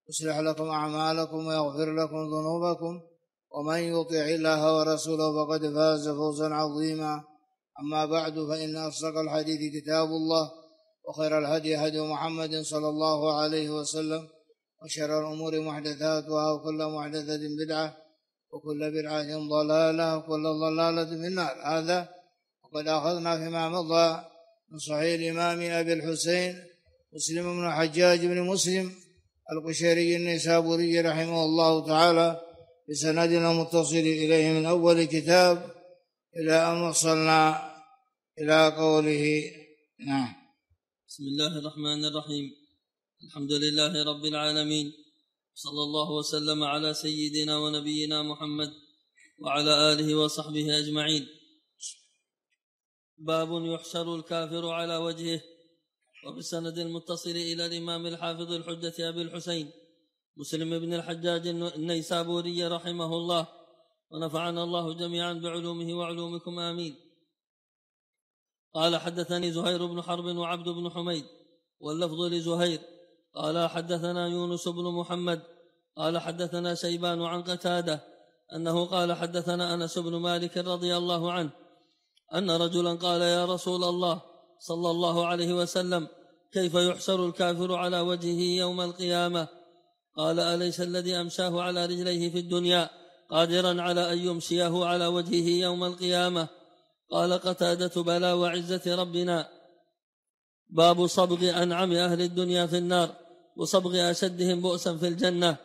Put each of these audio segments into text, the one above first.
يصلح لكم أعمالكم ويغفر لكم ذنوبكم ومن يطع الله ورسوله فقد فاز فوزا عظيما. أما بعد فإن أصدق الحديث كتاب الله وخير الهدي هدي محمد صلى الله عليه وسلم وشر الأمور محدثاتها وكل محدثة بدعة وكل بدعة ضلالة وكل ضلالة في النار. هذا وقد أخذنا فيما مضى من صحيح الإمام أبي الحسين مسلم بن الحجاج بن مسلم القشيري النيسابوري رحمه الله تعالى بسندنا متصل إليه من أول كتاب إلى أن وصلنا إلى قوله. نعم. بسم الله الرحمن الرحيم. الحمد لله رب العالمين، صلى الله وسلم على سيدنا ونبينا محمد وعلى آله وصحبه أجمعين. باب يحشر الكافر على وجهه. وبالسند المتصل إلى الإمام الحافظ الحجة أبي الحسين مسلم بن الحجاج النيسابوري رحمه الله، ونفعنا الله جميعا بعلومه وعلومكم آمين. قال حدثني زهير بن حرب وعبد بن حميد واللفظ لزهير قال حدثنا يونس بن محمد قال حدثنا شيبان عن قتادة أنه قال حدثنا أنس بن مالك رضي الله عنه أن رجلا قال يا رسول الله صلى الله عليه وسلم كيف يحشر الكافر على وجهه يوم القيامة؟ قال أليس الذي أمشاه على رجليه في الدنيا قادرا على أن يمشيه على وجهه يوم القيامة؟ قال قتادة بلى وعزة ربنا. باب صبغ أنعم أهل الدنيا في النار وصبغ أشدهم بؤسا في الجنة.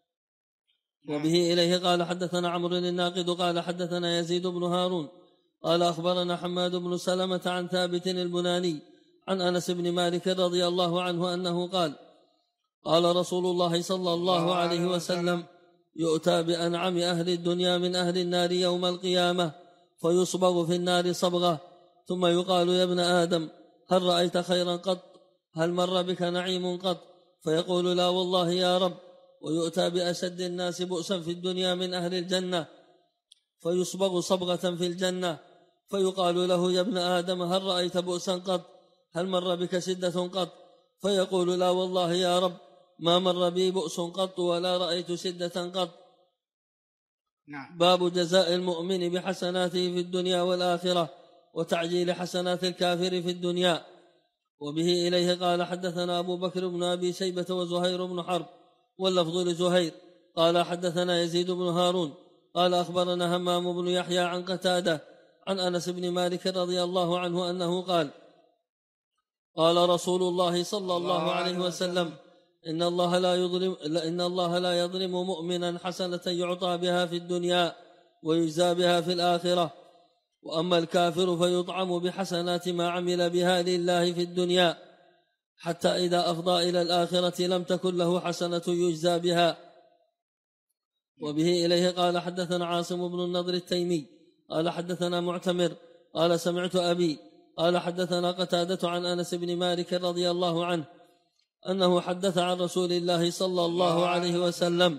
وبه إليه قال حدثنا عمرو الناقد قال حدثنا يزيد بن هارون قال أخبرنا حماد بن سلمة عن ثابت البناني عن أنس بن مالك رضي الله عنه أنه قال قال رسول الله صلى الله عليه وسلم يؤتى بأنعم أهل الدنيا من أهل النار يوم القيامة فيصبغ في النار صبغة ثم يقال يا ابن آدم هل رأيت خيرا قط؟ هل مر بك نعيم قط؟ فيقول لا والله يا رب. ويؤتى بأشد الناس بؤسا في الدنيا من أهل الجنة فيصبغ صبغة في الجنة فيقال له يا ابن آدم هل رأيت بؤسا قط؟ هل مر بك شدة قط؟ فيقول لا والله يا رب ما مر بي بؤس قط ولا رأيت شدة قط. نعم. باب جزاء المؤمن بحسناته في الدنيا والآخرة وتعجيل حسنات الكافر في الدنيا. وبه إليه قال حدثنا أبو بكر بن أبي شيبة وزهير بن حرب واللفظ لزهير قال حدثنا يزيد بن هارون قال أخبرنا همام بن يحيى عن قتادة عن أنس بن مالك رضي الله عنه أنه قال قال رسول الله صلى الله عليه وسلم إن الله لا يظلم مؤمنا حسنة يعطى بها في الدنيا ويجزى بها في الآخرة، وأما الكافر فيطعم بحسنات ما عمل بها لله في الدنيا حتى إذا أفضى إلى الآخرة لم تكن له حسنة يجزى بها. وبه إليه قال حدثنا عاصم بن النضر التيمي قال حدثنا معتمر قال سمعت أبي قال حدثنا قتادة عن أنس بن مالك رضي الله عنه أنه حدث عن رسول الله صلى الله عليه وسلم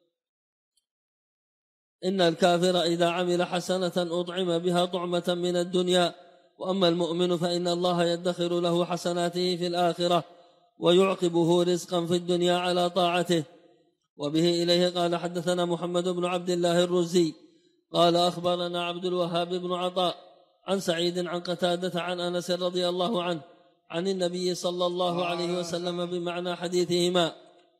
إن الكافر إذا عمل حسنة أطعم بها طعمة من الدنيا، وأما المؤمن فإن الله يدخر له حسناته في الآخرة ويعقبه رزقا في الدنيا على طاعته. وبه إليه قال حدثنا محمد بن عبد الله الرزي قال أخبرنا عبد الوهاب بن عطاء عن سعيد عن قتادة عن أنس رضي الله عنه عن النبي صلى الله عليه وسلم بمعنى حديثهما.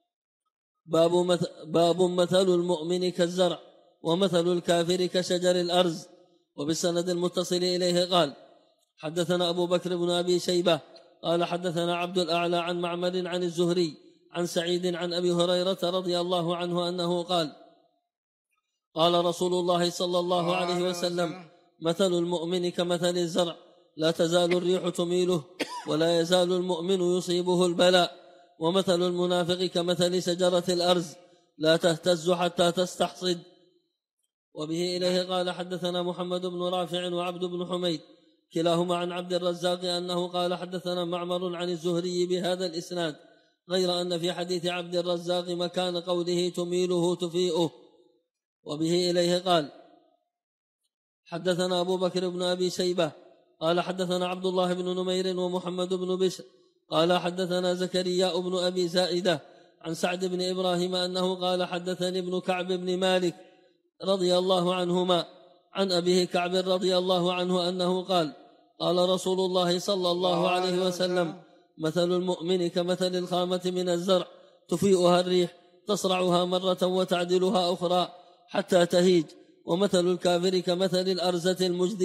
باب مثل المؤمن كالزرع ومثل الكافر كشجر الأرز. وبالسند المتصل إليه قال حدثنا أبو بكر بن أبي شيبة قال حدثنا عبد الأعلى عن معمر عن الزهري عن سعيد عن أبي هريرة رضي الله عنه أنه قال قال رسول الله صلى الله عليه وسلم مثل المؤمن كمثل الزرع لا تزال الريح تميله ولا يزال المؤمن يصيبه البلاء، ومثل المنافق كمثل شجرة الأرز لا تهتز حتى تستحصد. وبه إليه قال حدثنا محمد بن رافع وعبد بن حميد كلاهما عن عبد الرزاق أنه قال حدثنا معمر عن الزهري بهذا الإسناد، غير أن في حديث عبد الرزاق مكان قوله تميله تفيئه. وبه إليه قال حدثنا أبو بكر بن أبي شيبة قال حدثنا عبد الله بن نمير ومحمد بن بشر قال حدثنا زكريا بن أبي زائدة عن سعد بن إبراهيم أنه قال حدثني ابن كعب بن مالك رضي الله عنهما عن أبيه كعب رضي الله عنه أنه قال قال رسول الله صلى الله عليه وسلم مثل المؤمن كمثل الخامة من الزرع تفيئها الريح تصرعها مرة وتعدلها أخرى حتى تهيج، ومثل الكافر كمثل الأرزة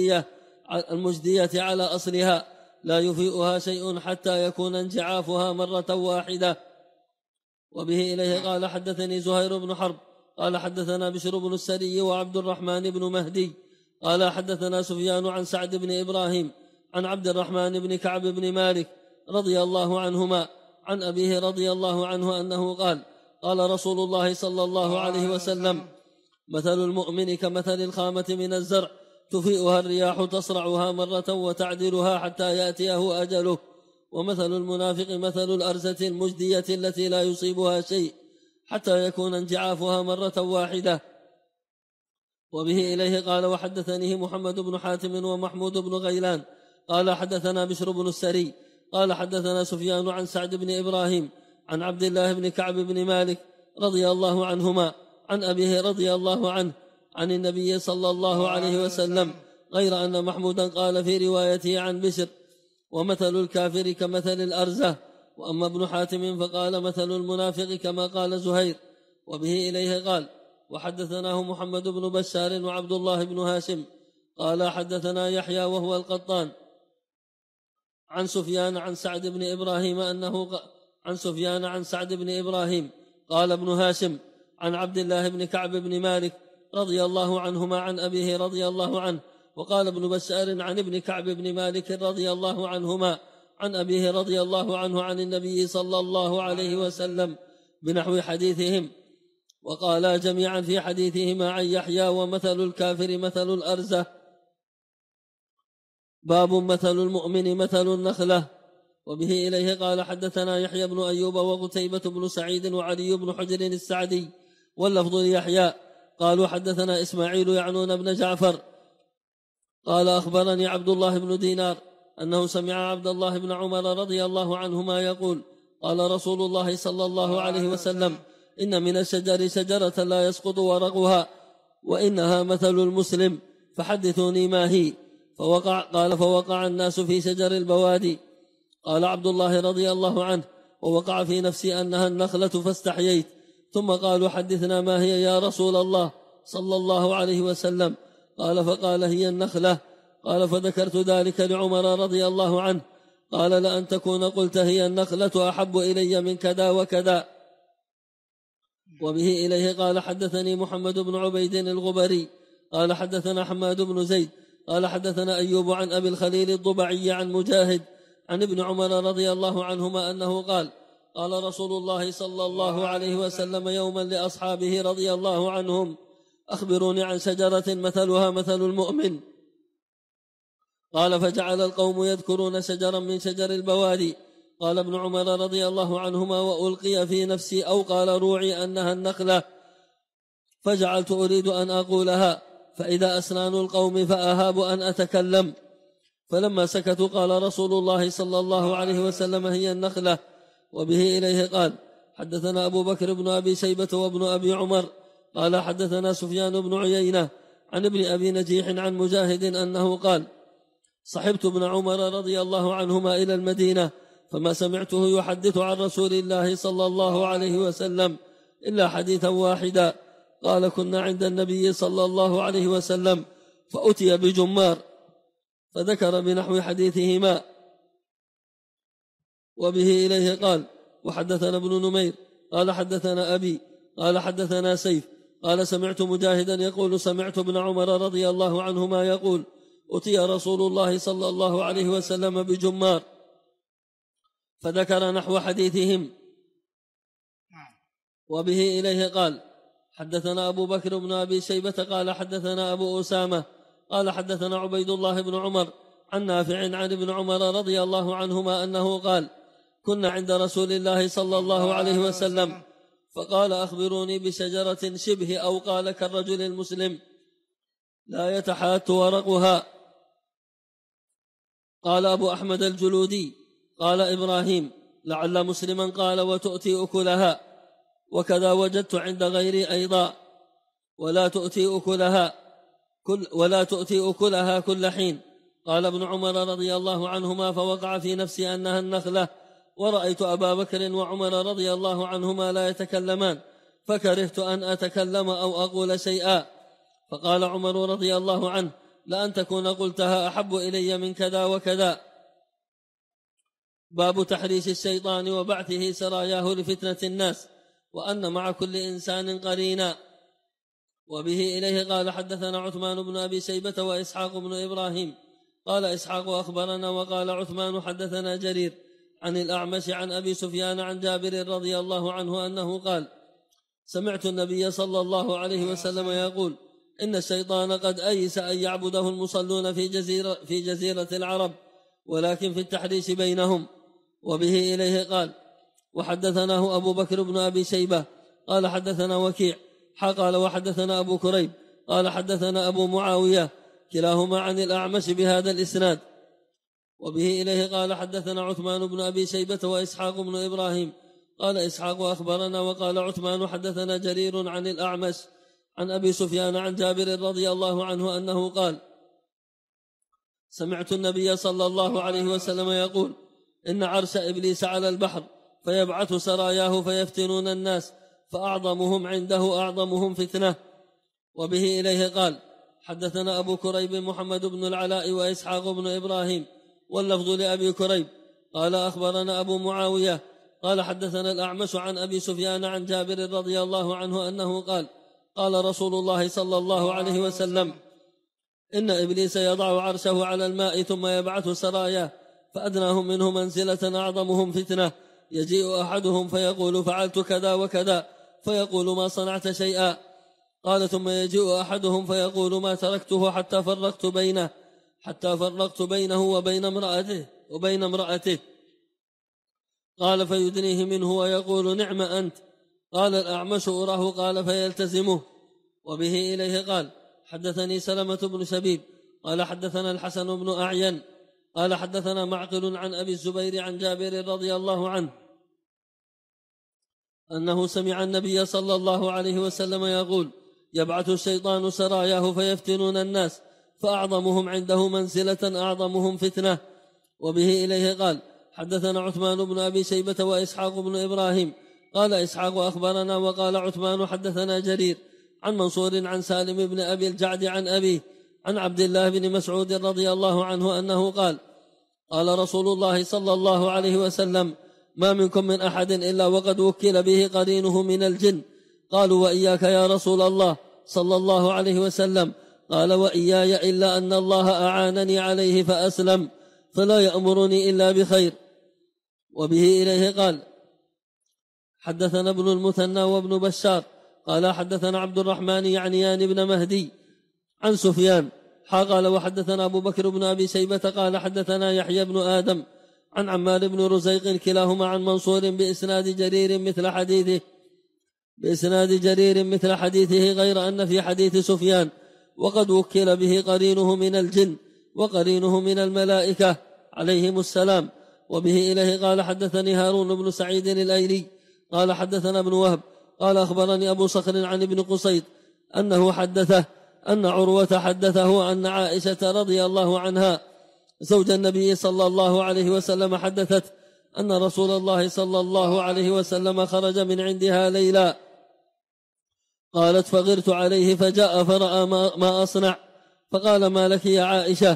المجدية على أصلها لا يفيئها شيء حتى يكون انجعافها مرة واحدة. وبه إليه قال حدثني زهير بن حرب قال حدثنا بشر بن السري وعبد الرحمن بن مهدي قال حدثنا سفيان عن سعد بن إبراهيم عن عبد الرحمن بن كعب بن مالك رضي الله عنهما عن أبيه رضي الله عنه أنه قال قال رسول الله صلى الله عليه وسلم مثل المؤمن كمثل الخامة من الزرع تفيئها الرياح تصرعها مرة وتعدلها حتى يأتيه أجله، ومثل المنافق مثل الأرزة المجدية التي لا يصيبها شيء حتى يكون انجعافها مرة واحدة. وبه إليه قال وحدثنيه محمد بن حاتم ومحمود بن غيلان قال حدثنا بشر بن السري قال حدثنا سفيان عن سعد بن إبراهيم عن عبد الله بن كعب بن مالك رضي الله عنهما عن أبيه رضي الله عنه عن النبي صلى الله عليه وسلم، غير أن محمودا قال في روايته عن بشر ومثل الكافر كمثل الأرزة، وأما ابن حاتم فقال مثل المنافق كما قال زهير. وبه إليه قال وحدثناه محمد بن بشار وعبد الله بن هاشم قال حدثنا يحيى وهو القطان عن سفيان عن سعد بن إبراهيم عن سعد بن إبراهيم قال ابن هاشم عن عبد الله بن كعب بن مالك رضي الله عنهما عن أبيه رضي الله عنه، وقال ابن بشار عن ابن كعب بن مالك رضي الله عنهما عن أبيه رضي الله عنه عن النبي صلى الله عليه وسلم بنحو حديثهم، وقالا جميعا في حديثهما عن يحيى ومثل الكافر مثل الأرزة. باب مثل المؤمن مثل النخلة. وبه إليه قال حدثنا يحيى بن أيوب وقتيبة بن سعيد وعلي بن حجر السعدي واللفظ ليحيى قالوا حدثنا إسماعيل يعنون بن جعفر قال أخبرني عبد الله بن دينار أنه سمع عبد الله بن عمر رضي الله عنهما يقول قال رسول الله صلى الله عليه وسلم إن من الشجر شجرة لا يسقط ورقها وإنها مثل المسلم فحدثوني ما هي. فوقع الناس في شجر البوادي. قال عبد الله رضي الله عنه ووقع في نفسي أنها النخلة فاستحييت، ثم قالوا حدثنا ما هي يا رسول الله صلى الله عليه وسلم، قال فقال هي النخلة. قال فذكرت ذلك لعمر رضي الله عنه قال لأن تكون قلت هي النخلة أحب إلي من كذا وكذا. وبه إليه قال حدثني محمد بن عبيد الغبري قال حدثنا حماد بن زيد قال حدثنا أيوب عن أبي الخليل الضبعي عن مجاهد عن ابن عمر رضي الله عنهما أنه قال قال رسول الله صلى الله عليه وسلم يوما لأصحابه رضي الله عنهم أخبروني عن شجرة مثلها مثل المؤمن. قال فجعل القوم يذكرون شجرا من شجر البوادي. قال ابن عمر رضي الله عنهما وألقي في نفسي أو قال روعي أنها النخلة، فجعلت أريد أن أقولها فإذا أسنان القوم فأهاب أن أتكلم. فلما سكتوا قال رسول الله صلى الله عليه وسلم هي النخلة. وبه إليه قال حدثنا أبو بكر بن أبي شيبة وابن أبي عمر قال حدثنا سفيان بن عيينة عن ابن أبي نجيح عن مجاهد أنه قال صحبت ابن عمر رضي الله عنهما إلى المدينة فما سمعته يحدث عن رسول الله صلى الله عليه وسلم إلا حديثا واحدا. قال كنا عند النبي صلى الله عليه وسلم فأتي بجمار فذكر بنحو حديثهما. وبه إليه قال وحدثنا ابن نمير قال حدثنا أبي قال حدثنا سيف قال سمعت مجاهدا يقول سمعت ابن عمر رضي الله عنهما يقول أتي رسول الله صلى الله عليه وسلم بجمار فذكر نحو حديثهم. وبه إليه قال حدثنا أبو بكر بن أبي شيبة قال حدثنا أبو أسامة قال حدثنا عبيد الله بن عمر عن نافع عن ابن عمر رضي الله عنهما أنه قال كنا عند رسول الله صلى الله عليه وسلم فقال أخبروني بشجرة شبه أو قال كالرجل المسلم لا يتحات ورقها. قال أبو أحمد الجلودي قال إبراهيم لعل مسلما قال وتؤتي أكلها. وكذا وجدت عند غيري أيضا. ولا تؤتي أكلها كل حين. قال ابن عمر رضي الله عنهما: فوقع في نفسي أنها النخلة، ورأيت أبا بكر وعمر رضي الله عنهما لا يتكلمان، فكرهت أن أتكلم أو أقول شيئا. فقال عمر رضي الله عنه: لأن تكون قلتها أحب إلي من كذا وكذا. باب تحريش الشيطان وبعثه سراياه لفتنة الناس، وأن مع كل إنسان قرينا. وبه إليه قال حدثنا عثمان بن أبي شيبة وإسحاق بن إبراهيم. قال إسحاق أخبرنا، وقال عثمان حدثنا جرير عن الأعمش عن أبي سفيان عن جابر رضي الله عنه أنه قال: سمعت النبي صلى الله عليه وسلم يقول: إن الشيطان قد أيس أن يعبده المصلون في جزيرة العرب، ولكن في التحريش بينهم. وبه إليه قال: وحدثناه أبو بكر بن أبي شيبة قال حدثنا وكيع قال وحدثنا أبو كريب قال حدثنا أبو معاوية، كلاهما عن الأعمش بهذا الإسناد. وبه إليه قال حدثنا عثمان بن أبي شيبة وإسحاق بن إبراهيم. قال إسحاق أخبرنا، وقال عثمان حدثنا جرير عن الأعمش عن أبي سفيان عن جابر رضي الله عنه أنه قال: سمعت النبي صلى الله عليه وسلم يقول: إن عرش إبليس على البحر، فيبعث سراياه فيفتنون الناس، فأعظمهم عنده أعظمهم فتنة. وبه إليه قال حدثنا أبو كريب محمد بن العلاء وإسحاق بن إبراهيم، واللفظ لأبي كريب قال أخبرنا أبو معاوية قال حدثنا الأعمش عن أبي سفيان عن جابر رضي الله عنه أنه قال: قال رسول الله صلى الله عليه وسلم: إن إبليس يضع عرشه على الماء ثم يبعث سراياه، فأدناهم منه منزلة أعظمهم فتنة، يجيء أحدهم فيقول: فعلت كذا وكذا، فيقول: ما صنعت شيئا. قال: ثم يجيء أحدهم فيقول: ما تركته حتى فرقت بينه وبين امرأته. قال: فيدنيه منه ويقول: نعم أنت. قال الأعمش: أراه. قال: فيلتزمه. وبه إليه قال حدثني سلمة بن شبيب قال حدثنا الحسن بن أعين قال حدثنا معقل عن أبي الزبير عن جابر رضي الله عنه أنه سمع النبي صلى الله عليه وسلم يقول: يبعث الشيطان سراياه فيفتنون الناس، فأعظمهم عنده منزلة أعظمهم فتنة. وبه إليه قال حدثنا عثمان بن أبي شيبة وإسحاق بن إبراهيم. قال إسحاق أخبرنا، وقال عثمان حدثنا جرير عن منصور عن سالم بن أبي الجعد عن أبيه عن عبد الله بن مسعود رضي الله عنه أنه قال: قال رسول الله صلى الله عليه وسلم: ما منكم من أحد إلا وقد وكل به قرينه من الجن. قالوا: وإياك يا رسول الله صلى الله عليه وسلم. قال: وإياي، إلا أن الله أعانني عليه فأسلم، فلا يأمرني إلا بخير. وبه إليه قال حدثنا ابن المثنى وابن بشار قال حدثنا عبد الرحمن يعنيان بن مهدي عن سفيان قال وحدثنا أبو بكر بن أبي شيبة قال حدثنا يحيى بن آدم عن عمار بن رزيق كلاهما عن منصور بإسناد جرير مثل حديثه غير أن في حديث سفيان: وقد وكل به قرينه من الجن وقرينه من الملائكة عليهم السلام. وبه إليه قال حدثني هارون بن سعيد الأيلي قال حدثنا ابن وهب قال أخبرني أبو صخر عن ابن قصيد أنه حدثه أن عروة حدثه أن عائشة رضي الله عنها زوج النبي صلى الله عليه وسلم حدثت أن رسول الله صلى الله عليه وسلم خرج من عندها ليلا. قالت: فغرت عليه فجاء فرأى ما أصنع، فقال: ما لك يا عائشة؟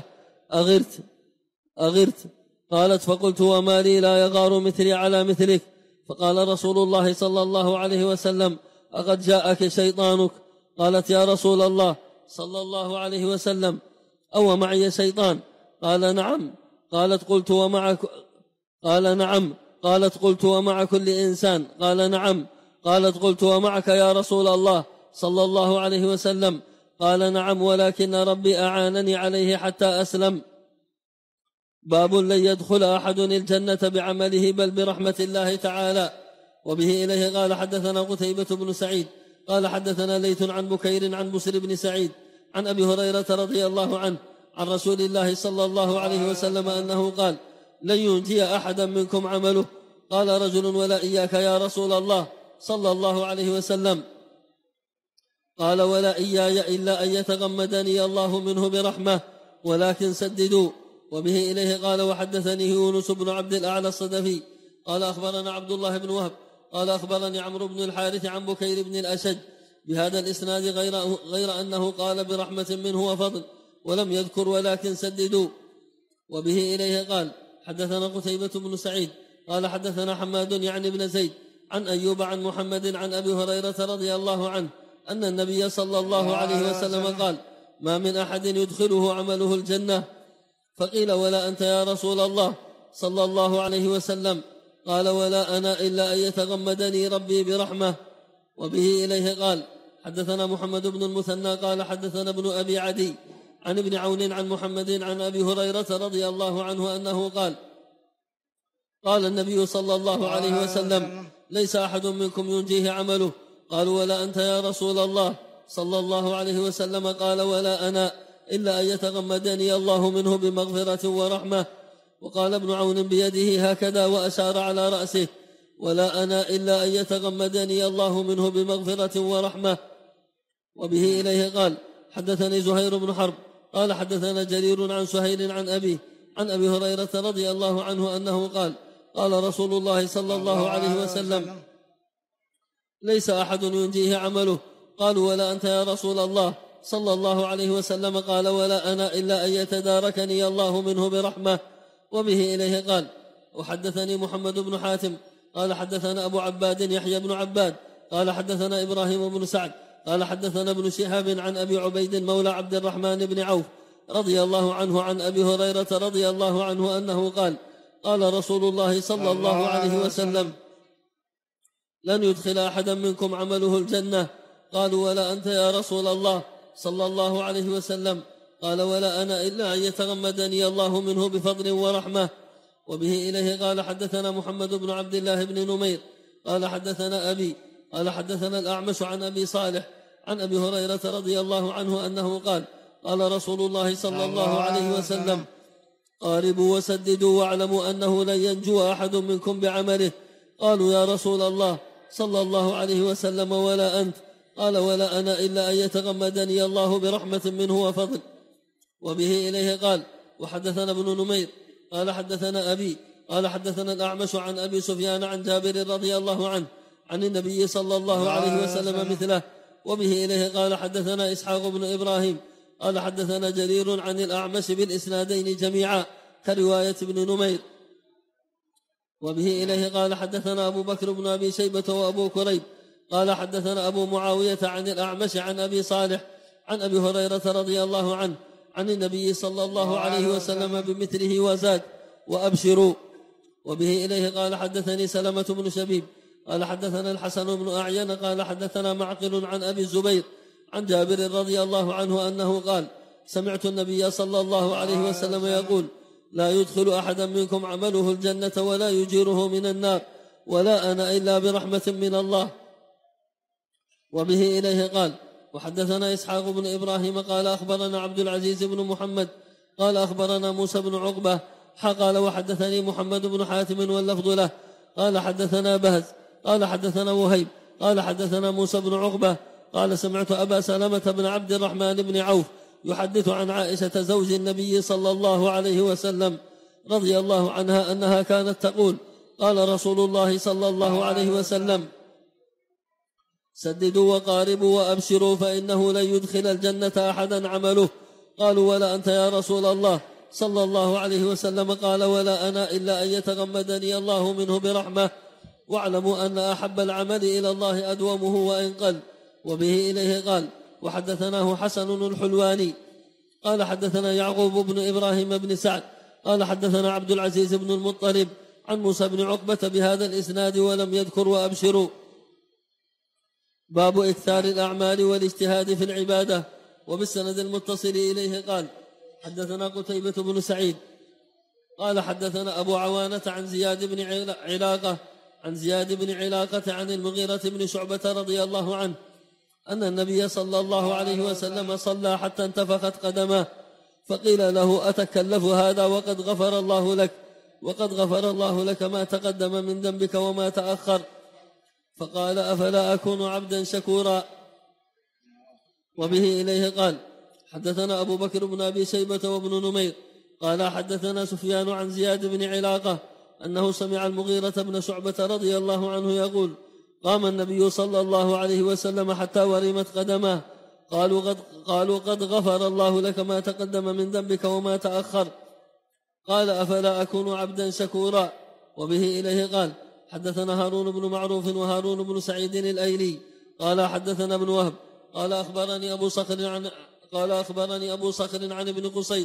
أغرت؟ قالت: فقلت: وما لي لا يغار مثلي على مثلك؟ فقال رسول الله صلى الله عليه وسلم: أقد جاءك شيطانك؟ قالت: يا رسول الله صلى الله عليه وسلم، أو معي شيطان؟ قال: نعم. قالت: قلت: ومعك؟ قال: نعم. قالت: قلت: ومع كل إنسان؟ قال: نعم. قالت: قلت: ومعك يا رسول الله صلى الله عليه وسلم؟ قال: نعم، ولكن ربي أعانني عليه حتى أسلم. باب لن يدخل أحد الجنة بعمله بل برحمة الله تعالى. وبه إليه قال حدثنا قتيبة بن سعيد قال حدثنا ليث عن بكير عن بسر بن سعيد عن أبي هريرة رضي الله عنه عن رسول الله صلى الله عليه وسلم أنه قال: لن ينجي أحدا منكم عمله. قال رجل: ولا إياك يا رسول الله صلى الله عليه وسلم قال ولا إياي إلا أن يتغمدني الله منه برحمة ولكن سددوا. وبه إليه قال وحدثني يونس بن عبد الأعلى الصدفي قال أخبرنا عبد الله بن وهب قال أخبرني عمرو بن الحارث عن بكير بن الأشج بهذا الإسناد غير أنه قال برحمة منه وفضل ولم يذكر ولكن سددوا. وبه إليه قال حدثنا قتيبة بن سعيد قال حدثنا حماد يعني بن زيد عن أيوب عن محمد عن أبي هريرة رضي الله عنه أن النبي صلى الله عليه وسلم قال ما من أحد يدخله عمله الجنة فقيل ولا أنت يا رسول الله صلى الله عليه وسلم قال ولا أنا إلا أن يتغمدني ربي برحمة. وبه إليه قال حدثنا محمد بن المثنى قال حدثنا ابن أبي عدي عن ابن عون عن محمد عن أبي هريرة رضي الله عنه أنه قال النبي صلى الله عليه وسلم ليس أحد منكم ينجيه عمله قالوا ولا أنت يا رسول الله صلى الله عليه وسلم قال ولا أنا إلا أن يتغمدني الله منه بمغفرة ورحمة. وقال ابن عون بيده هكذا وأشار على رأسه ولا أنا إلا أن يتغمدني الله منه بمغفرة ورحمة. وبه إليه قال حدثني زهير بن حرب قال حدثنا جرير عن سهيل عن أبيه عن أبي هريرة رضي الله عنه أنه قال رسول الله صلى الله عليه وسلم ليس أحد ينجيه عمله قالوا ولا أنت يا رسول الله صلى الله عليه وسلم قال ولا أنا إلا أن يتداركني الله منه برحمة. وبه إليه قال وحدثني محمد بن حاتم قال حدثنا أبو عباد يحيى بن عباد قال حدثنا إبراهيم بن سعد قال حدثنا ابن شهاب عن أبي عبيد مولى عبد الرحمن بن عوف رضي الله عنه عن أبي هريرة رضي الله عنه أنه قال رسول الله صلى الله عليه وسلم لن يدخل أحدا منكم عمله الجنة قالوا ولا أنت يا رسول الله صلى الله عليه وسلم قال ولا أنا إلا أن يتغمدني الله منه بفضل ورحمة. وبه إليه قال حدثنا محمد بن عبد الله بن نمير قال حدثنا أبي قال حدثنا الأعمش عن أبي صالح عن أبي هريرة رضي الله عنه أنه قال رسول الله صلى الله عليه وسلم قاربوا وسددوا واعلموا أنه لن ينجو أحد منكم بعمله قالوا يا رسول الله صلى الله عليه وسلم ولا أنت قال ولا أنا إلا أن يتغمدني الله برحمة منه وفضل. وبه إليه قال وحدثنا ابن نمير قال حدثنا أبي قال حدثنا الأعمش عن أبي سفيان عن جابر رضي الله عنه عن النبي صلى الله عليه وسلم مثله. وبه إليه قال حدثنا إسحاق بن إبراهيم قال حدثنا جرير عن الأعمش بالإسنادين جميعا كرواية ابن نمير. وبه إليه قال حدثنا أبو بكر بن أبي شيبة وأبو كريب قال حدثنا أبو معاوية عن الأعمش عن أبي صالح عن أبي هريرة رضي الله عنه عن النبي صلى الله عليه وسلم بمثله وزاد وأبشروا. وبه إليه قال حدثني سلمة بن شبيب قال حدثنا الحسن بن أعين قال حدثنا معقل عن أبي الزبير عن جابر رضي الله عنه أنه سمعت النبي صلى الله عليه وسلم يقول لا يدخل أحدا منكم عمله الجنة ولا يجيره من النار ولا أنا إلا برحمة من الله. وبه إليه قال وحدثنا إسحاق بن إبراهيم قال أخبرنا عبد العزيز بن محمد قال أخبرنا موسى بن عقبة قال وحدثني محمد بن حاتم واللفظ له قال حدثنا بهز قال حدثنا وهيب قال حدثنا موسى بن عقبة قال سمعت أبا سلمة بن عبد الرحمن بن عوف يحدث عن عائشة زوج النبي صلى الله عليه وسلم رضي الله عنها أنها كانت تقول قال رسول الله صلى الله عليه وسلم سددوا وقاربوا وأبشروا فإنه لن يدخل الجنة أحدا عمله قالوا ولا أنت يا رسول الله صلى الله عليه وسلم قال ولا أنا إلا أن يتغمدني الله منه برحمة واعلموا أن أحب العمل إلى الله أدومه وإن قل. وبه إليه قال وحدثناه حسن الحلواني قال حدثنا يعقوب بن إبراهيم بن سعد قال حدثنا عبد العزيز بن المطلب عن موسى بن عقبة بهذا الإسناد ولم يذكر وأبشروا. باب إكثار الأعمال والاجتهاد في العبادة. وبالسند المتصل إليه قال حدثنا قتيبة بن سعيد قال حدثنا أبو عوانة عن زياد بن علاقة عن المغيرة بن شعبة رضي الله عنه أن النبي صلى الله عليه وسلم صلى حتى انتفخت قدماه فقيل له أتكلف هذا وقد غفر الله لك ما تقدم من ذنبك وما تأخر. فقال أفلا أكون عبدا شكورا. وبه إليه قال حدثنا أبو بكر بن أبي شيبة وابن نمير قال حدثنا سفيان عن زياد بن علاقة أنه سمع المغيرة بن شعبة رضي الله عنه يقول قام النبي صلى الله عليه وسلم حتى ورمت قدماه، قالوا قد غفر الله لك ما تقدم من ذنبك وما تأخر. قال أفلا أكون عبدا شكورا. وبه إليه قال حدثنا هارون بن معروف وهارون بن سعيد الأيلي قال حدثنا ابن وهب قال أخبرني أبو صخر عن ابن قصيد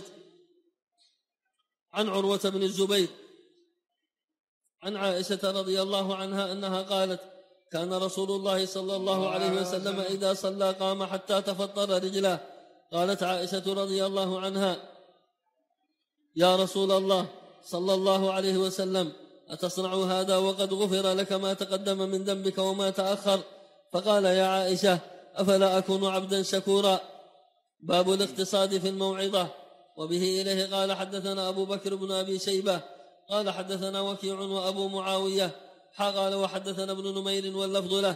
عن عروة بن الزبير عن عائشة رضي الله عنها أنها قالت كان رسول الله صلى الله عليه وسلم إذا صلى قام حتى تفطر رجله. قالت عائشة رضي الله عنها يا رسول الله صلى الله عليه وسلم أتصنع هذا وقد غفر لك ما تقدم من ذنبك وما تأخر؟ فقال يا عائشة أفلا أكون عبدا شكورا. باب الاقتصاد في الموعظة. وبه إليه قال حدثنا أبو بكر بن أبي شيبة قال حدثنا وكيع وأبو معاوية قال وحدثنا ابن نمير واللفظ له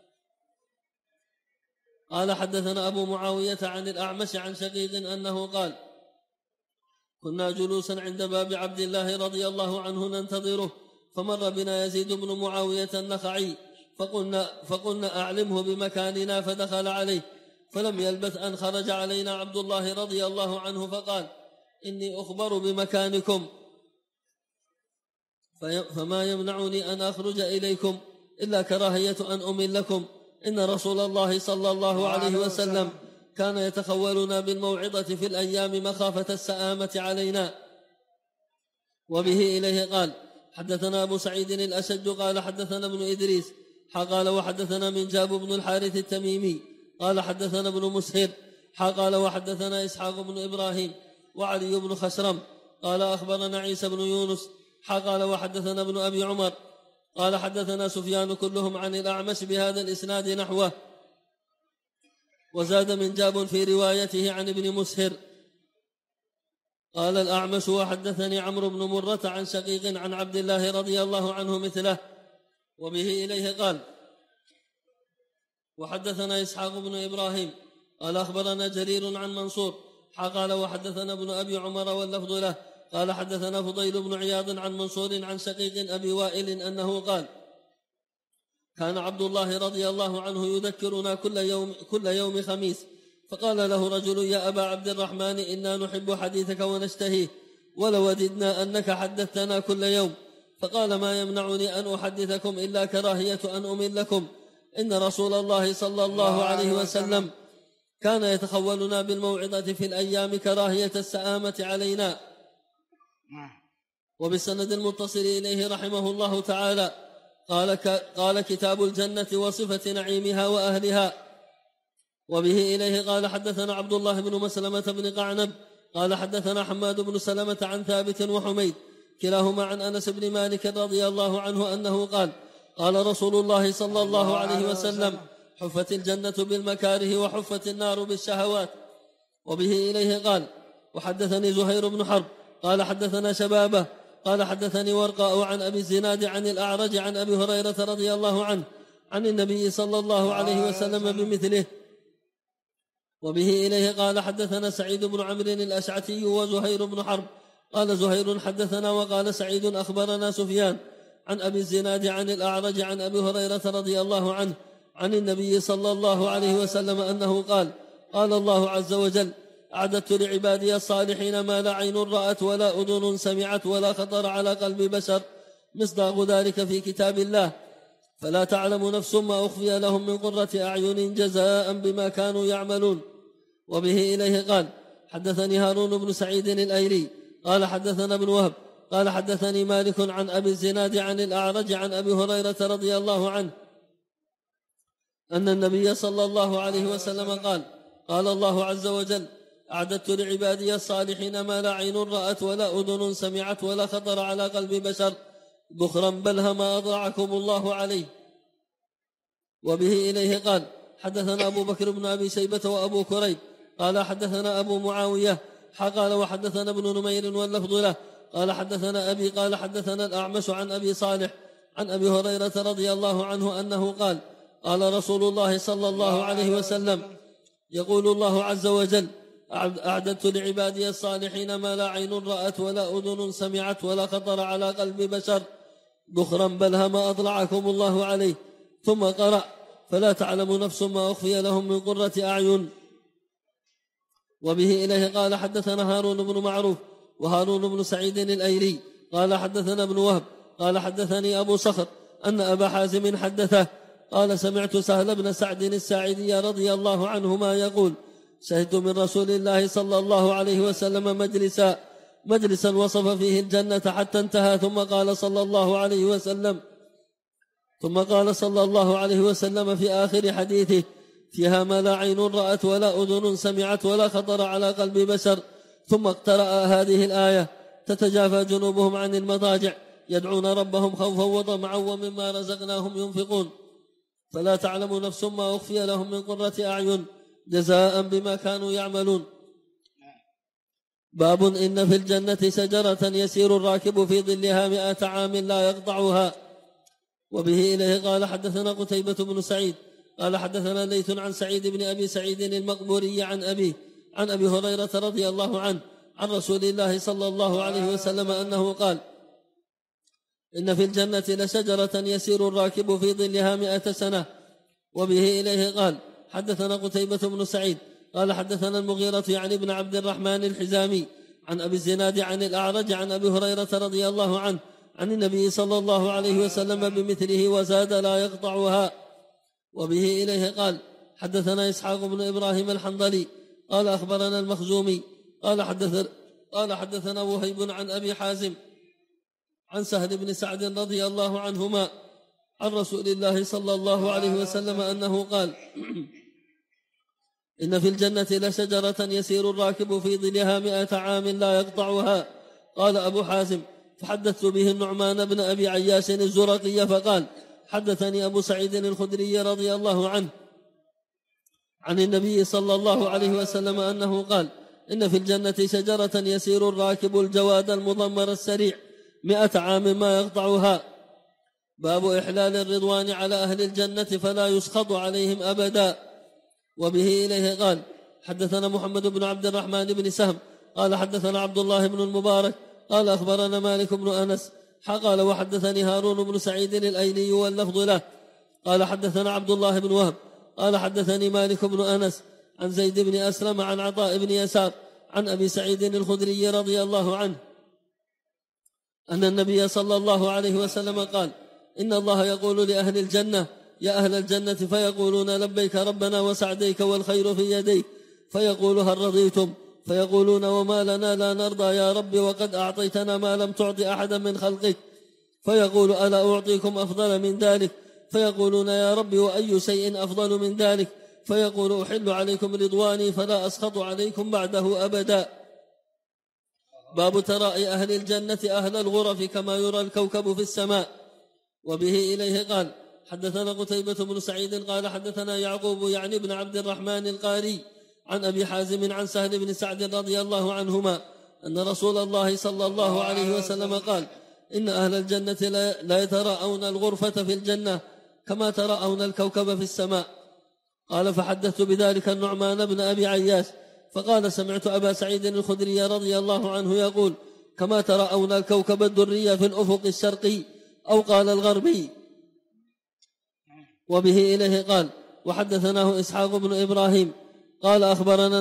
قال حدثنا أبو معاوية عن الأعمش عن شقيق أنه قال كنا جلوسا عند باب عبد الله رضي الله عنه ننتظره، فمر بنا يزيد بن معاوية النخعي فقلنا أعلمه بمكاننا، فدخل عليه فلم يلبث أن خرج علينا عبد الله رضي الله عنه فقال إني أخبر بمكانكم فما يمنعني أن أخرج إليكم إلا كراهية أن أمل لكم، إن رسول الله صلى الله عليه وسلم كان يتخولنا بالموعظة في الأيام مخافة السآمة علينا. وبه إليه قال حدثنا أبو سعيد الأشج قال حدثنا ابن إدريس قال وحدثنا منجاب بن الحارث التميمي قال حدثنا ابن مسهر قال وحدثنا إسحاق بن إبراهيم وعلي بن خشرم قال أخبرنا عيسى بن يونس قال وحدثنا ابن أبي عمر قال حدثنا سفيان كلهم عن الأعمش بهذا الإسناد نحوه. وزاد منجاب في روايته عن ابن مسهر قال الأعمش وحدثني عمرو بن مرة عن شقيق عن عبد الله رضي الله عنه مثله. وبه إليه قال وحدثنا إسحاق بن إبراهيم قال أخبرنا جرير عن منصور قال وحدثنا ابن أبي عمر واللفظ له قال حدثنا فضيل بن عياض عن منصور عن شقيق أبي وائل أنه قال كان عبد الله رضي الله عنه يذكرنا كل يوم خميس، فقال له رجل يا أبا عبد الرحمن إنا نحب حديثك ونشتهيه ولوددنا أنك حدثتنا كل يوم. فقال ما يمنعني أن أحدثكم إلا كراهية أن أمل لكم، إن رسول الله صلى الله عليه وسلم كان يتخولنا بالموعظة في الأيام كراهية السآمة علينا. وبالسند المتصل إليه رحمه الله تعالى قال كتاب الجنة وصفة نعيمها وأهلها. وبه إليه قال حدثنا عبد الله بن مسلمة بن قعنب قال حدثنا حماد بن سلمة عن ثابت وحميد كلاهما عن أنس بن مالك رضي الله عنه أنه قال رسول الله صلى الله عليه وسلم حفت الجنة بالمكاره وحفت النار بالشهوات. وبه إليه قال وحدثني زهير بن حرب قال حدثنا شبابه قال حدثني ورقاء عن أبي الزناد عن الأعرج عن أبي هريرة رضي الله عنه عن النبي صلى الله عليه وسلم بمثله. وبه إليه قال حدثنا سعيد بن عمرو الأشعثي وزهير بن حرب قال زهير حدثنا وقال سعيد أخبرنا سفيان عن أبي الزناد عن الأعرج عن أبي هريرة رضي الله عنه عن النبي صلى الله عليه وسلم أنه قال الله عز وجل أعددت لعبادي الصالحين ما لا عين رأت ولا أذن سمعت ولا خطر على قلب بشر، مصداق ذلك في كتاب الله، فلا تعلم نفس ما أخفي لهم من قرة أعين جزاء بما كانوا يعملون. وبه إليه قال حدثني هارون بن سعيد الأيلي قال حدثنا ابن وهب قال حدثني مالك عن أبي الزناد عن الأعرج عن أبي هريرة رضي الله عنه أن النبي صلى الله عليه وسلم قال الله عز وجل أعددت لعبادي الصالحين ما لا عين رأت ولا أذن سمعت ولا خطر على قلب بشر، بخرا بلها ما أضاعكم الله عليه. وبه إليه قال حدثنا أبو بكر بن أبي شيبة وأبو كريب قال حدثنا أبو معاوية قال وحدثنا ابن نمير واللفظ له قال حدثنا أبي قال حدثنا الأعمش عن أبي صالح عن أبي هريرة رضي الله عنه أنه قال قال رسول الله صلى الله عليه وسلم يقول الله عز وجل أعددت لعبادي الصالحين ما لا عين رأت ولا أذن سمعت ولا خطر على قلب بشر بخرا بلهم أطلعكم الله عليه. ثم قرأ فلا تعلم نفس ما أخفي لهم من قرة أعين. وبه إليه قال حدثنا هارون بن معروف وهارون بن سعيد الأيلي قال حدثنا ابن وهب قال حدثني أبو صخر أن أبا حازم حدثه قال سمعت سهل بن سعد الساعدي رضي الله عنهما يقول شهدت من رسول الله صلى الله عليه وسلم مجلسا وصف فيه الجنة حتى انتهى ثم قال صلى الله عليه وسلم في آخر حديثه فيها ما لا عين رأت ولا أذن سمعت ولا خطر على قلب بشر. ثم اقترأ هذه الآية تتجافى جنوبهم عن المضاجع يدعون ربهم خوفا وطمعا ومما رزقناهم ينفقون فلا تعلم نفس ما أخفي لهم من قرة أعين جزاء بما كانوا يعملون. باب إن في الجنة شجرة يسير الراكب في ظلها 100 عام لا يقطعها. وبه إليه قال حدثنا قتيبة بن سعيد قال حدثنا ليث عن سعيد بن أبي سعيد المقبوري عن أبي هريرة رضي الله عنه عن رسول الله صلى الله عليه وسلم أنه قال إن في الجنة لشجرة يسير الراكب في ظلها 100 سنة. وبه إليه قال حدثنا قتيبة بن سعيد قال حدثنا المغيرة يعني بن عبد الرحمن الحزامي عن أبي الزناد عن الأعرج عن أبي هريرة رضي الله عنه عن النبي صلى الله عليه وسلم بمثله وزاد لا يقطعها. وبه إليه قال حدثنا إسحاق بن إبراهيم الحنظلي قال أخبرنا المخزومي قال حدثنا وهيب عن أبي حازم عن سهل بن سعد رضي الله عنهما عن رسول الله صلى الله عليه وسلم أنه قال إن في الجنة لشجرة يسير الراكب في ظلها 100 عام لا يقطعها. قال أبو حازم فحدثت به النعمان بن أبي عياش الزرقي فقال حدثني أبو سعيد الخدري رضي الله عنه عن النبي صلى الله عليه وسلم أنه قال إن في الجنة شجرة يسير الراكب الجواد المضمر السريع 100 عام ما يقطعها. باب إحلال الرضوان على أهل الجنة فلا يسخط عليهم أبدا. وبه إليه قال حدثنا محمد بن عبد الرحمن بن سهم قال حدثنا عبد الله بن المبارك قال أخبرنا مالك بن أنس قال وحدثني هارون بن سعيد الأيلي واللفظ له قال حدثنا عبد الله بن وهب قال حدثني مالك بن أنس عن زيد بن أسلم عن عطاء بن يسار عن أبي سعيد الخدري رضي الله عنه أن النبي صلى الله عليه وسلم قال إن الله يقول لأهل الجنة يا أهل الجنة فيقولون لبيك ربنا وسعديك والخير في يديك فيقول هل رضيتم فيقولون وما لنا لا نرضى يا رب وقد أعطيتنا ما لم تعط أحدا من خلقك فيقول ألا أعطيكم أفضل من ذلك فيقولون يا رب وأي شيء أفضل من ذلك فيقول أحل عليكم رضواني فلا أسخط عليكم بعده أبدا. باب تراءي أهل الجنة أهل الغرف كما يرى الكوكب في السماء. وبه إليه قال حدثنا قتيبة بن سعيد قال حدثنا يعقوب يعني بن عبد الرحمن القاري عن أبي حازم عن سهل بن سعد رضي الله عنهما أن رسول الله صلى الله عليه وسلم قال إن أهل الجنة لا يتراءون الغرفة في الجنة كما تراءون الكوكب في السماء. قال فحدثت بذلك النعمان بن أبي عياش فقال سمعت أبا سعيد الخدري رضي الله عنه يقول كما تراءون الكوكب الدري في الأفق الشرقي أو قال الغربي. وبه إليه قال وحدثناه إسحاق بن إبراهيم قال أخبرنا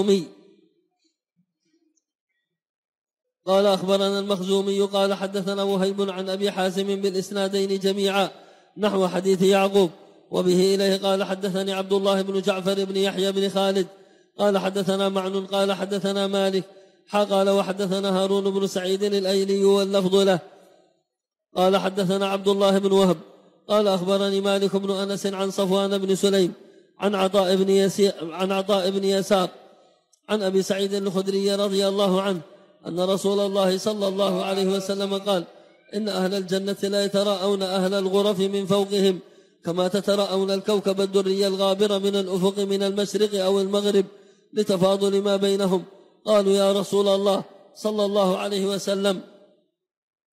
المخزومي قال حدثنا وهيب عن أبي حازم بالإسنادين جميعا نحو حديث يعقوب. وبه إليه قال حدثني عبد الله بن جعفر بن يحيى بن خالد قال حدثنا معن قال حدثنا مالك قال وحدثنا هارون بن سعيد الأيلي واللفظ له قال حدثنا عبد الله بن وهب قال أخبرني مالك بن أنس عن صفوان بن سليم عن عطاء بن يسار عن أبي سعيد الخدري رضي الله عنه أن رسول الله صلى الله عليه وسلم قال إن أهل الجنة لا يتراءون أهل الغرف من فوقهم كما تتراءون الكوكب الدري الغابر من الأفق من المشرق أو المغرب لتفاضل ما بينهم. قالوا يا رسول الله صلى الله عليه وسلم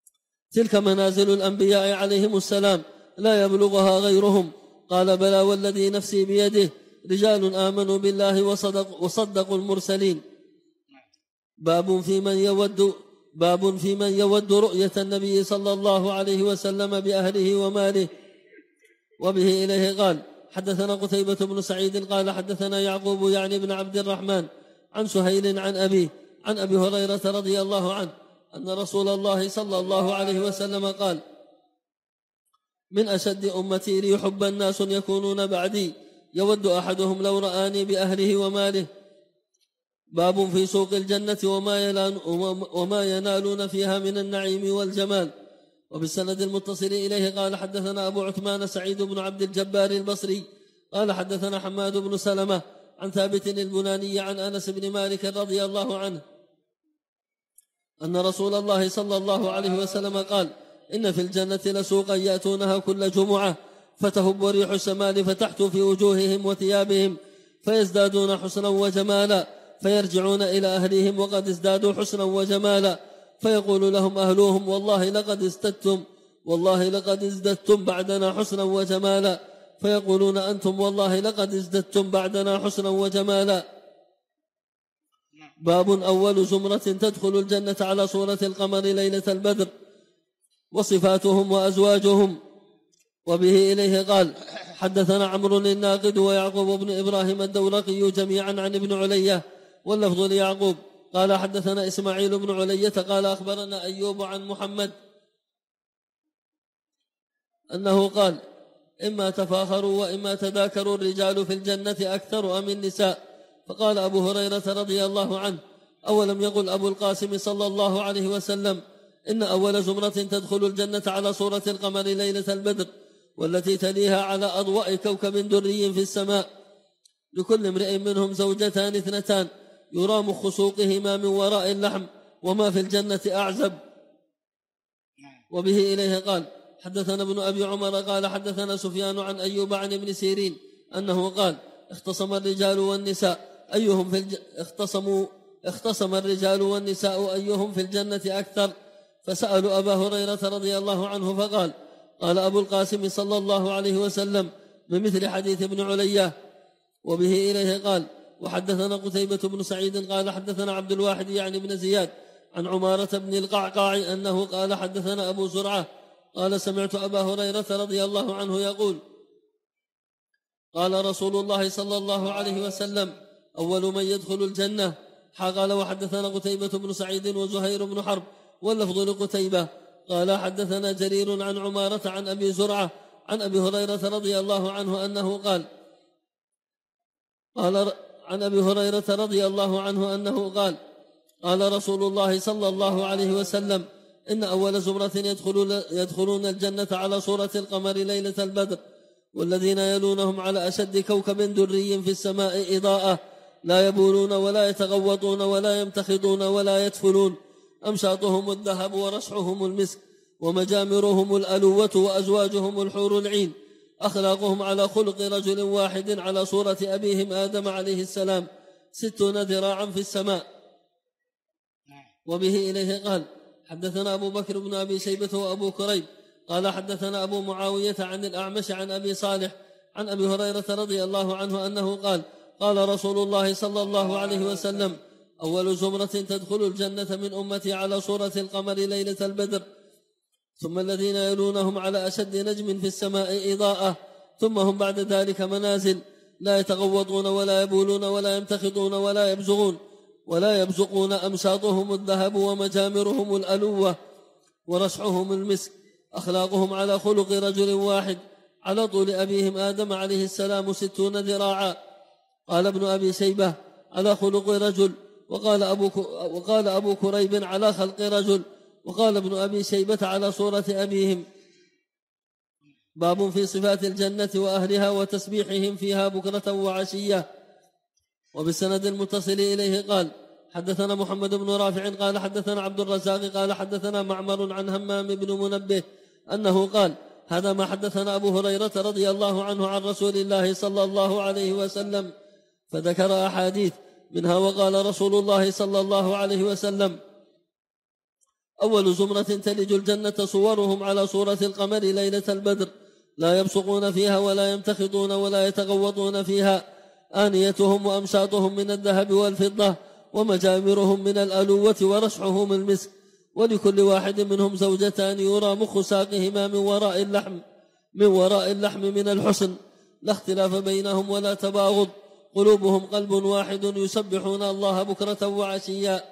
تلك منازل الأنبياء عليهم السلام لا يبلغها غيرهم. قال بلى والذي نفسي بيده رجال آمنوا بالله وصدقوا المرسلين. باب في من يود رؤية النبي صلى الله عليه وسلم بأهله وماله. وبه إليه قال حدثنا قتيبة بن سعيد قال حدثنا يعقوب يعني بن عبد الرحمن عن سهيل عن أبيه عن أبي هريرة رضي الله عنه أن رسول الله صلى الله عليه وسلم قال من أشد أمتي لي حبا الناس يكونون بعدي يود أحدهم لو رآني بأهله وماله. باب في سوق الجنة وما ينالون فيها من النعيم والجمال. وبالسند المتصل إليه قال حدثنا أبو عثمان سعيد بن عبد الجبار البصري قال حدثنا حماد بن سلمة عن ثابت البناني عن أنس بن مالك رضي الله عنه أن رسول الله صلى الله عليه وسلم قال إن في الجنة لسوقا يأتونها كل جمعة فتهب ريح الشمال فتحت في وجوههم وثيابهم فيزدادون حسنا وجمالا فيرجعون إلى أهلهم وقد ازدادوا حسنا وجمالا فيقول لهم أهلوهم والله لقد ازددتم بعدنا حسنا وجمالا فيقولون أنتم والله لقد ازددتم بعدنا حسنا وجمالا. باب أول زمرة تدخل الجنة على صورة القمر ليلة البدر وصفاتهم وأزواجهم. وبه إليه قال حدثنا عمرو الناقد ويعقوب بن إبراهيم الدورقي جميعا عن ابن علية واللفظ ليعقوب قال حدثنا إسماعيل بن علية قال أخبرنا أيوب عن محمد أنه قال إما تفاخروا وإما تذاكروا الرجال في الجنة أكثر أم النساء. فقال أبو هريرة رضي الله عنه أولم يقل أبو القاسم صلى الله عليه وسلم إن أول زمرة تدخل الجنة على صورة القمر ليلة البدر والتي تليها على أضواء كوكب دري في السماء لكل امرئ منهم زوجتان اثنتان يرى مخ سوقهما من وراء اللحم وما في الجنة أعزب. وبه إليه قال حدثنا ابن أبي عمر قال حدثنا سفيان عن أيوب عن ابن سيرين أنه قال اختصم الرجال والنساء أيهم في الجنة أكثر فسألوا أبا هريرة رضي الله عنه فقال قال أبو القاسم صلى الله عليه وسلم بمثل حديث ابن علية. وبه إليه قال وحدثنا قتيبة بن سعيد قال حدثنا عبد الواحد يعني بن زياد عن عمارة بن القعقاع أنه قال حدثنا أبو زرعة قال سمعت أبا هريرة رضي الله عنه يقول قال رسول الله صلى الله عليه وسلم أول من يدخل الجنة. قال وحدثنا قتيبة بن سعيد وزهير بن حرب واللفظ لقتيبة قال حدثنا جرير عن عمارة عن أبي زرعة عن أبي هريرة رضي الله عنه أنه قال عن أبي هريرة رضي الله عنه أنه قال رسول الله صلى الله عليه وسلم إن أول زمرة يدخلون الجنة على صورة القمر ليلة البدر والذين يلونهم على أشد كوكب دري في السماء إضاءة لا يبولون ولا يتغوطون ولا يمتخضون ولا يدفلون أمشاطهم الذهب ورشحهم المسك ومجامرهم الألوة وأزواجهم الحور العين أخلاقهم على خلق رجل واحد على صورة أبيهم آدم عليه السلام 60 ذراعا في السماء. وبه إليه قال حدثنا أبو بكر بن أبي شيبة وأبو كريب قال حدثنا أبو معاوية عن الأعمش عن أبي صالح عن أبي هريرة رضي الله عنه أنه قال رسول الله صلى الله عليه وسلم أول زمرة تدخل الجنة من أمتي على صورة القمر ليلة البدر ثم الذين يلونهم على أشد نجم في السماء إضاءة ثم هم بعد ذلك منازل لا يتغوطون ولا يبولون ولا يمتخطون ولا يبزقون أمشاطهم الذهب ومجامرهم الألوة ورشحهم المسك أخلاقهم على خلق رجل واحد على طول أبيهم آدم عليه السلام 60 ذراعا. قال ابن أبي شيبة على خلق رجل وقال أبو كريب على خلق رجل وقال ابن أبي شيبة على صورة أبيهم. باب في صفات الجنة وأهلها وتسبيحهم فيها بكرة وعشية. وبالسند المتصل إليه قال حدثنا محمد بن رافع قال حدثنا عبد الرزاق قال حدثنا معمر عن همام بن منبه أنه قال هذا ما حدثنا أبو هريرة رضي الله عنه عن رسول الله صلى الله عليه وسلم فذكر أحاديث منها وقال رسول الله صلى الله عليه وسلم أول زمرة تلج الجنة صورهم على صورة القمر ليلة البدر، لا يبصقون فيها ولا يمتخطون ولا يتغوطون فيها، آنيتهم وأمشاطهم من الذهب والفضة، ومجامرهم من الألوة ورشحهم المسك، ولكل واحد منهم زوجتان يرى مخ ساقهما من وراء اللحم من الحسن، لا اختلاف بينهم ولا تباغض، قلوبهم قلب واحد يسبحون الله بكرة وعشيا.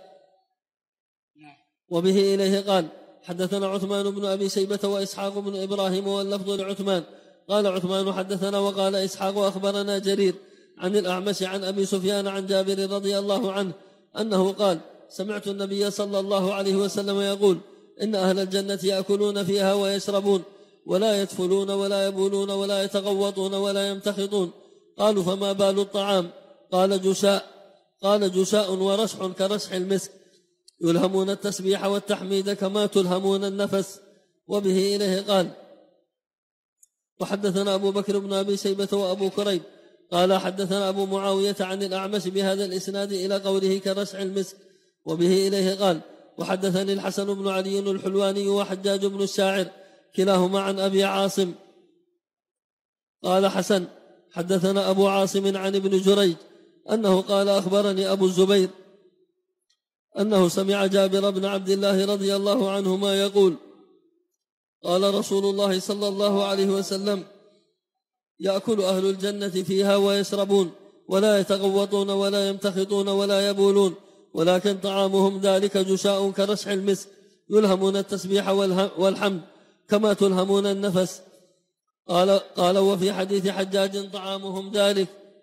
وبه إليه قال حدثنا عثمان بن أبي شيبة وإسحاق بن إبراهيم واللفظ لعثمان قال عثمان حدثنا وقال إسحاق أخبرنا جرير عن الأعمش عن أبي سفيان عن جابر رضي الله عنه أنه قال سمعت النبي صلى الله عليه وسلم يقول إن أهل الجنة يأكلون فيها ويشربون ولا يدفلون ولا يبولون ولا يتغوطون ولا يمتخطون. قالوا فما بال الطعام؟ قال جشاء ورشح كرشح المسك، يلهمون التسبيح والتحميد كما تلهمون النفس. وبه إليه قال وحدثنا أبو بكر بن أبي شيبة وأبو كريب قال حدثنا أبو معاوية عن الأعمش بهذا الإسناد إلى قوله كرشح المسك. وبه إليه قال وحدثني الحسن بن علي الحلواني وحجاج بن الشاعر كلاهما عن أبي عاصم قال حسن حدثنا أبو عاصم عن ابن جريج أنه قال أخبرني أبو الزبير أنه سمع جابر بن عبد الله رضي الله عنهما يقول قال رسول الله صلى الله عليه وسلم يأكل أهل الجنة فيها ويشربون ولا يتغوطون ولا يمتخطون ولا يبولون، ولكن طعامهم ذلك جشاء كرشح المسك، يلهمون التسبيح والحمد كما تلهمون النفس. قال وفي حديث حجاج طعامهم ذلك.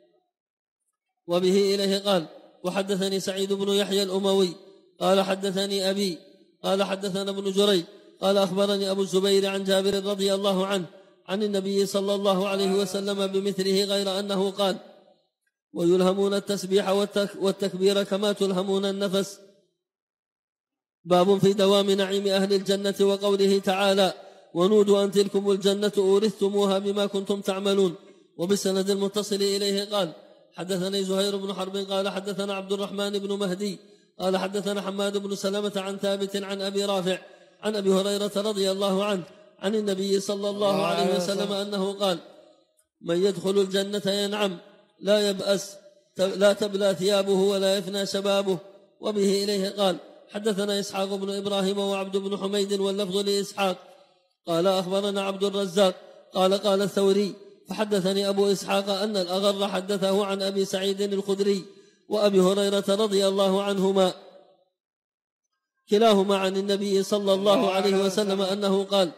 وبه إليه قال وحدثني سعيد بن يحيى الأموي قال حدثني أبي قال حدثنا ابن جريج قال أخبرني أبو الزبير عن جابر رضي الله عنه عن النبي صلى الله عليه وسلم بمثله غير أنه قال ويلهمون التسبيح والتكبير كما تلهمون النفس. باب في دوام نعيم أهل الجنة وقوله تعالى ونودوا أن تلكم الجنة أورثتموها بما كنتم تعملون. وبالسند المتصل إليه قال حدثني زهير بن حرب قال حدثنا عبد الرحمن بن مهدي قال حدثنا حماد بن سلمة عن ثابت عن أبي رافع عن أبي هريرة رضي الله عنه عن النبي صلى الله عليه وسلم أنه قال من يدخل الجنة ينعم لا يبأس لا تبلى ثيابه ولا يفنى شبابه. وبه إليه قال حدثنا إسحاق بن إبراهيم وعبد بن حميد واللفظ لإسحاق قال أخبرنا عبد الرزاق قال الثوري فحدثني أبو إسحاق أن الأغر حدثه عن أبي سعيد الخدري وأبي هريرة رضي الله عنهما كلاهما عن النبي صلى الله عليه وسلم أنه قال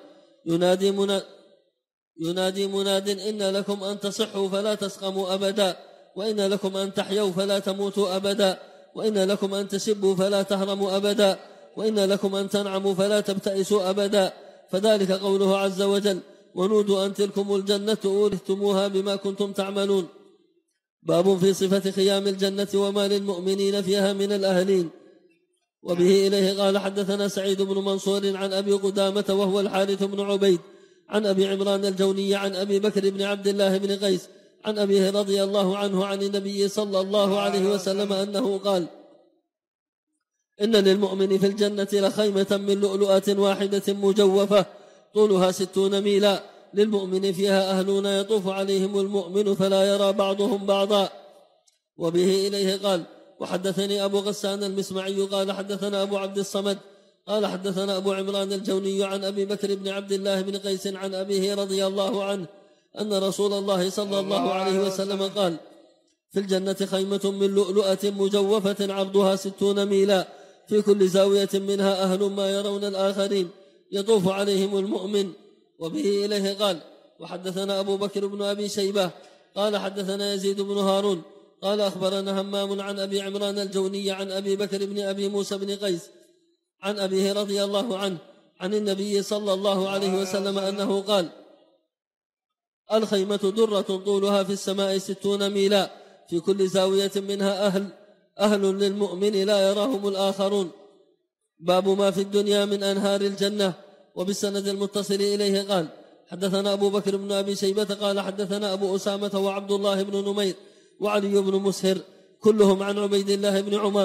ينادي مناد إن لكم أن تصحوا فلا تسقموا أبدا، وإن لكم أن تحيوا فلا تموتوا أبدا، وإن لكم أن تسبوا فلا تهرموا أبدا، وإن لكم أن تنعموا فلا تبتئسوا أبدا. فذلك قوله عز وجل ونودوا أن تلكم الجنة أورثتموها بما كنتم تعملون. باب في صفة خيام الجنة وما للمؤمنين فيها من الأهلين. وبه إليه قال حدثنا سعيد بن منصور عن أبي قدامة وهو الحارث بن عبيد عن أبي عمران الجوني عن أبي بكر بن عبد الله بن قيس عن أبيه رضي الله عنه عن النبي صلى الله عليه وسلم أنه قال إن للمؤمن في الجنة لخيمة من لؤلؤة واحدة مجوفة طولها 60 ميلا، للمؤمن فيها أهلون يطوف عليهم المؤمن فلا يرى بعضهم بعضا. وبه إليه قال وحدثني أبو غسان المسمعي قال حدثنا أبو عبد الصمد قال حدثنا أبو عمران الجوني عن أبي بكر بن عبد الله بن قيس عن أبيه رضي الله عنه أن رسول الله صلى الله عليه وسلم قال في الجنة خيمة من لؤلؤة مجوفة عرضها 60 ميلا، في كل زاوية منها أهل ما يرون الآخرين يطوف عليهم المؤمن. وبه إليه قال وحدثنا أبو بكر بن أبي شيبة قال حدثنا يزيد بن هارون قال أخبرنا همام عن أبي عمران الجوني عن أبي بكر بن أبي موسى بن قيس عن أبيه رضي الله عنه عن النبي صلى الله عليه وسلم أنه قال الخيمة درة طولها في السماء 60 ميلا، في كل زاوية منها أهل للمؤمن لا يراهم الآخرون. باب ما في الدنيا من أنهار الجنة. وبالسند المتصل إليه قال حدثنا أبو بكر بن أبي شيبة قال حدثنا أبو أسامة وعبد الله بن نمير وعلي بن مسهر كلهم عن عبيد الله بن عمر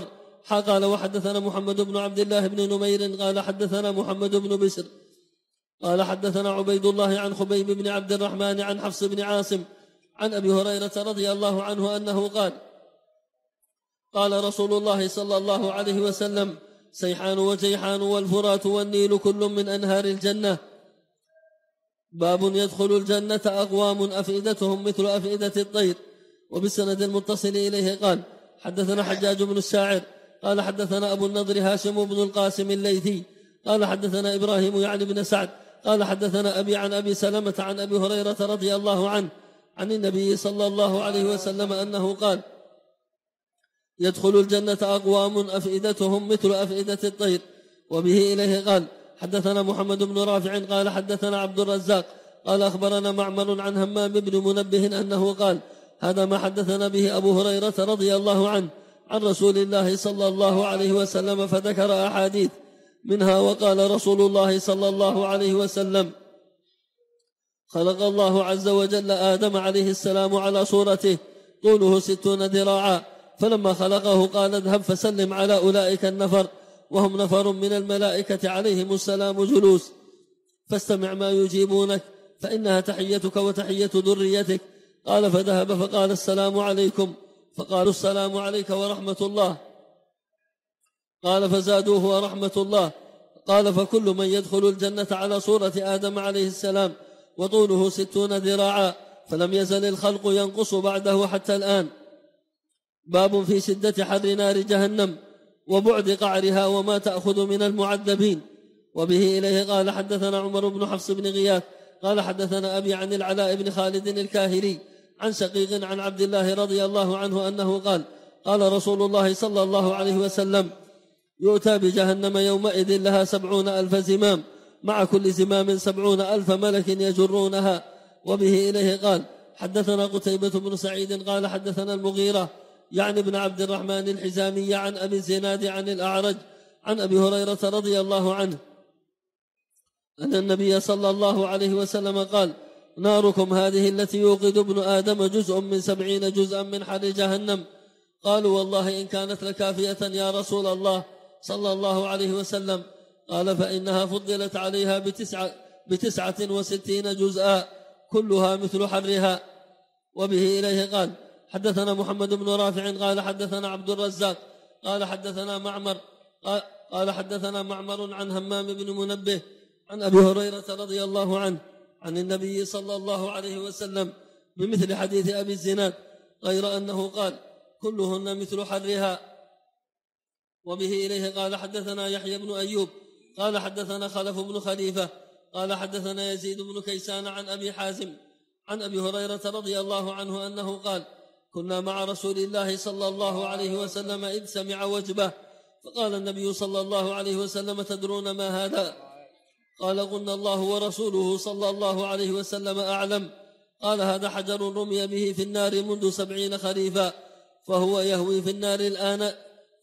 قال وحدثنا محمد بن عبد الله بن نمير قال حدثنا محمد بن بشر قال حدثنا عبيد الله عن خبيب بن عبد الرحمن عن حفص بن عاصم عن أبي هريرة رضي الله عنه أنه قال قال رسول الله صلى الله عليه وسلم سيحان وجيحان والفرات والنيل كل من أنهار الجنة. باب يدخل الجنة أقوام أفئدتهم مثل أفئدة الطير. وبالسند المتصل إليه قال حدثنا حجاج بن الشاعر قال حدثنا أبو النضر هاشم بن القاسم الليثي قال حدثنا إبراهيم يعني بن سعد قال حدثنا أبي عن أبي سلمة عن أبي هريرة رضي الله عنه عن النبي صلى الله عليه وسلم أنه قال يدخل الجنة أقوام أفئدتهم مثل أفئدة الطير. وبه إليه قال حدثنا محمد بن رافع قال حدثنا عبد الرزاق قال أخبرنا معمر عن همام بن منبه أنه قال هذا ما حدثنا به أبو هريرة رضي الله عنه عن رسول الله صلى الله عليه وسلم فذكر أحاديث منها وقال رسول الله صلى الله عليه وسلم خلق الله عز وجل آدم عليه السلام على صورته طوله 60 ذراعا فلما خلقه قال اذهب فسلم على أولئك النفر وهم نفر من الملائكة عليهم السلام جلوس فاستمع ما يجيبونك فإنها تحيتك وتحية ذريتك. قال فذهب فقال السلام عليكم فقالوا السلام عليك ورحمة الله قال فزادوه ورحمة الله قال فكل من يدخل الجنة على صورة آدم عليه السلام وطوله 60 ذراعا فلم يزل الخلق ينقص بعده حتى الآن. باب في شدة حر نار جهنم وبعد قعرها وما تأخذ من المعذبين. وبه إليه قال حدثنا عمر بن حفص بن غياث قال حدثنا أبي عن العلاء بن خالد الكاهلي عن شقيق عن عبد الله رضي الله عنه أنه قال قال رسول الله صلى الله عليه وسلم يؤتى بجهنم يومئذ لها 70,000 زمام مع كل زمام 70,000 ملك يجرونها. وبه إليه قال حدثنا قتيبة بن سعيد قال حدثنا المغيرة يعني ابن عبد الرحمن الحزامي عن أبي الزناد عن الأعرج عن أبي هريرة رضي الله عنه أن النبي صلى الله عليه وسلم قال ناركم هذه التي يوقد ابن آدم جزء من 70 جزءا من حر جهنم. قالوا والله إن كانت لكافية يا رسول الله صلى الله عليه وسلم. قال فإنها فضلت عليها 69 جزءا كلها مثل حرها. وبه إليه قال حدثنا محمد بن رافع قال حدثنا عبد الرزاق قال حدثنا معمر عن همام بن منبه عن أبي هريرة رضي الله عنه عن النبي صلى الله عليه وسلم بمثل حديث أبي الزناد غير أنه قال كلهن مثل حرها. وبه إليه قال حدثنا يحيى بن أيوب قال حدثنا خلف بن خليفة قال حدثنا يزيد بن كيسان عن أبي حازم عن أبي هريرة رضي الله عنه أنه قال كنا مع رسول الله صلى الله عليه وسلم إذ سمع وجبه فقال النبي صلى الله عليه وسلم تدرون ما هذا؟ قال قلنا الله ورسوله صلى الله عليه وسلم أعلم. قال هذا حجر رمي به في النار منذ 70 خريفا فهو يهوي في النار الآن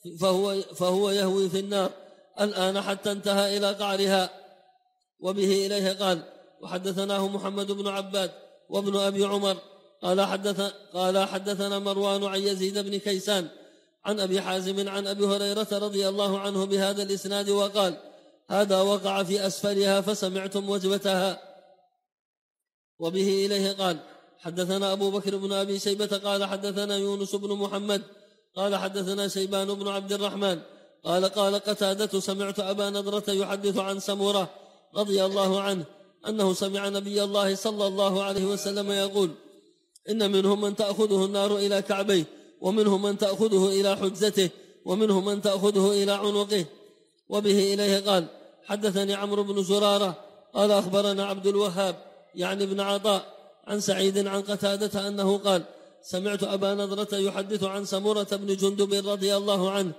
فهو يهوي في النار الآن حتى انتهى إلى قعرها. وبه إليه قال وحدثناه محمد بن عباد وابن أبي عمر قال حدثنا مروان عن يزيد بن كيسان عن أبي حازم عن أبي هريرة رضي الله عنه بهذا الإسناد وقال هذا وقع في أسفلها فسمعتم وجبتها. وبه إليه قال حدثنا أبو بكر بن أبي شيبة قال حدثنا يونس بن محمد قال حدثنا شيبان بن عبد الرحمن قال قتادة سمعت أبا نضرة يحدث عن سمرة رضي الله عنه أنه سمع نبي الله صلى الله عليه وسلم يقول إن منهم من تأخذه النار إلى كعبيه ومنهم من تأخذه إلى حجزته ومنهم من تأخذه إلى عنقه. وبه إليه قال حدثني عمرو بن زرارة قال أخبرنا عبد الوهاب يعني ابن عطاء عن سعيد عن قتادة أنه قال سمعت أبا نضرة يحدث عن سمرة بن جندب رضي الله عنه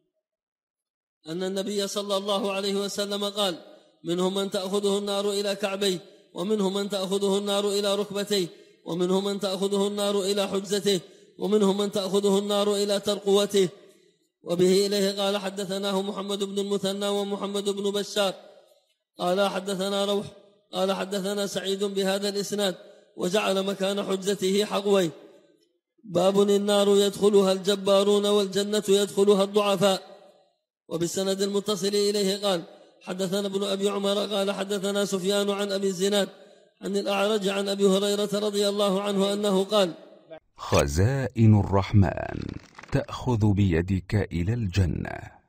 أن النبي صلى الله عليه وسلم قال منهم من تأخذه النار إلى كعبيه ومنهم من تأخذه النار إلى ركبتيه ومنهم من تأخذه النار إلى حجزته ومنهم من تأخذه النار إلى ترقوته. وبه إليه قال حدثناه محمد بن المثنى ومحمد بن بشار قال حدثنا روح قال حدثنا سعيد بهذا الإسناد وجعل مكان حجزته حقوي. باب النار يدخلها الجبارون والجنة يدخلها الضعفاء. وبالسند المتصل إليه قال حدثنا ابن أبي عمر قال حدثنا سفيان عن أبي الزناد عن الأعرج عن أبي هريرة رضي الله عنه أنه قال خزائن الرحمن تأخذ بيدك إلى الجنة.